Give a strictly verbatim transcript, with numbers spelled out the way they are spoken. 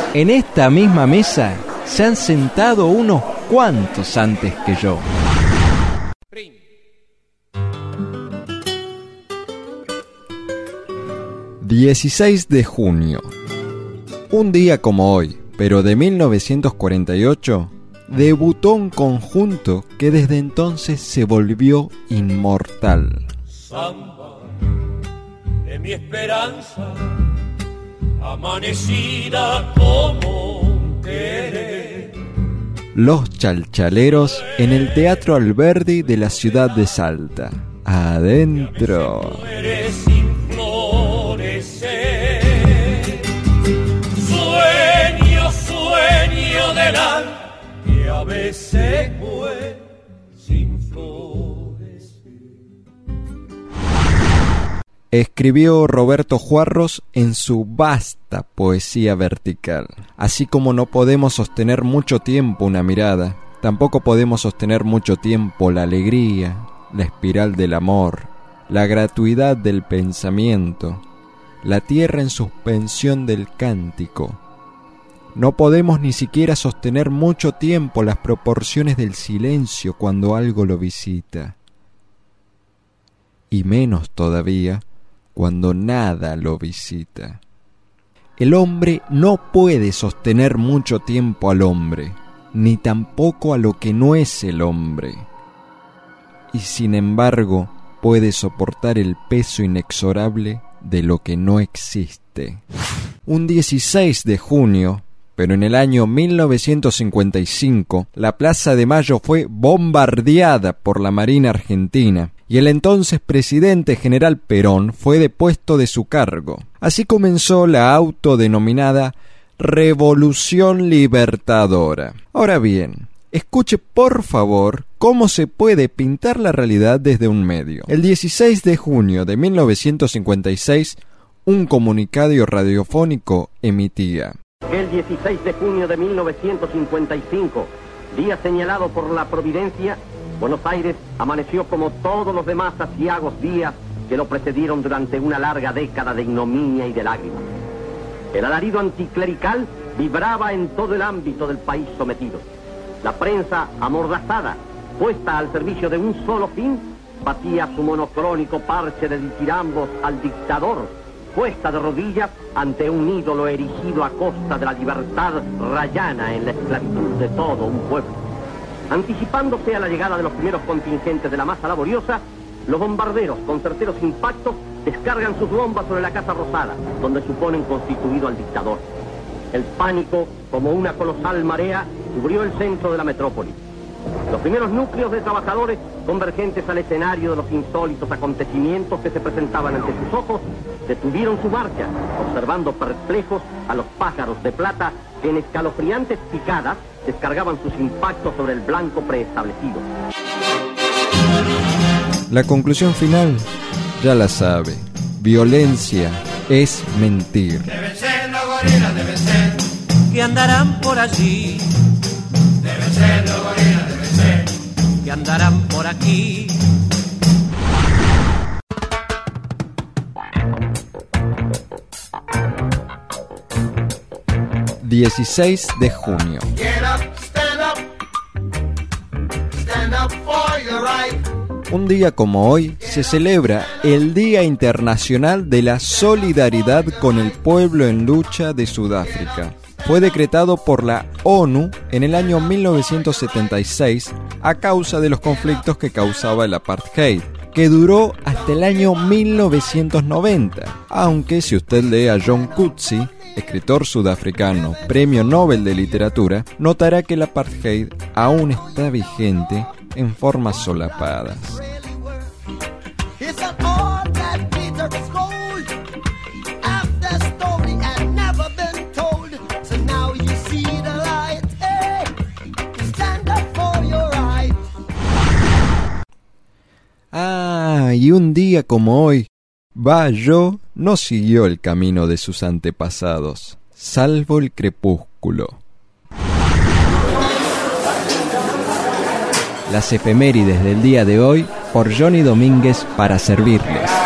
En esta misma mesa se han sentado unos cuantos antes que yo. dieciséis de junio. Un día como hoy, pero de mil novecientos cuarenta y ocho, debutó un conjunto que desde entonces se volvió inmortal. Samba de mi esperanza, amanecida como un querer. Los Chalchaleros en el Teatro Alberdi de la ciudad de Salta. Adentro. Sueño, sueño del alma que a veces fue sin flores. Escribió Roberto Juarros en su vasta poesía vertical. Así como no podemos sostener mucho tiempo una mirada, tampoco podemos sostener mucho tiempo la alegría, la espiral del amor, la gratuidad del pensamiento, la tierra en suspensión del cántico. No podemos ni siquiera sostener mucho tiempo las proporciones del silencio cuando algo lo visita. Y menos todavía cuando nada lo visita. El hombre no puede sostener mucho tiempo al hombre, ni tampoco a lo que no es el hombre. Y sin embargo, puede soportar el peso inexorable de lo que no existe. Un dieciséis de junio, pero en el año mil novecientos cincuenta y cinco, la Plaza de Mayo fue bombardeada por la Marina Argentina y el entonces presidente general Perón fue depuesto de su cargo. Así comenzó la autodenominada Revolución Libertadora. Ahora bien, escuche por favor cómo se puede pintar la realidad desde un medio. El dieciséis de junio de mil novecientos cincuenta y seis, un comunicado radiofónico emitía: El dieciséis de junio de mil novecientos cincuenta y cinco, día señalado por la Providencia, Buenos Aires amaneció como todos los demás aciagos días que lo precedieron durante una larga década de ignominia y de lágrimas. El alarido anticlerical vibraba en todo el ámbito del país sometido. La prensa, amordazada, puesta al servicio de un solo fin, batía su monocrónico parche de ditirambos al dictador, puesta de rodillas ante un ídolo erigido a costa de la libertad rayana en la esclavitud de todo un pueblo. Anticipándose a la llegada de los primeros contingentes de la masa laboriosa, los bombarderos, con certeros impactos, descargan sus bombas sobre la Casa Rosada, donde suponen constituido al dictador. El pánico, como una colosal marea, cubrió el centro de la metrópoli. Los primeros núcleos de trabajadores, convergentes al escenario de los insólitos acontecimientos que se presentaban ante sus ojos, detuvieron su marcha, observando perplejos a los pájaros de plata que en escalofriantes picadas descargaban sus impactos sobre el blanco preestablecido. La conclusión final ya la sabe. Violencia es mentir. Deben ser los gorilas, deben ser que andarán por allí, deben ser los gorilas, deben ser que andarán por aquí. dieciséis de junio. Get up, stand up, stand up for your right. Un día como hoy se celebra el Día Internacional de la Solidaridad con el Pueblo en Lucha de Sudáfrica. Fue decretado por la ONU en el año mil novecientos setenta y seis a causa de los conflictos que causaba el apartheid, que duró hasta el año mil novecientos noventa, aunque si usted lee a John Coetzee, escritor sudafricano, premio Nobel de Literatura, notará que el apartheid aún está vigente en formas solapadas. Ah, y un día como hoy, Bayo no siguió el camino de sus antepasados, salvo el crepúsculo. Las efemérides del día de hoy por Johnny Domínguez para servirles.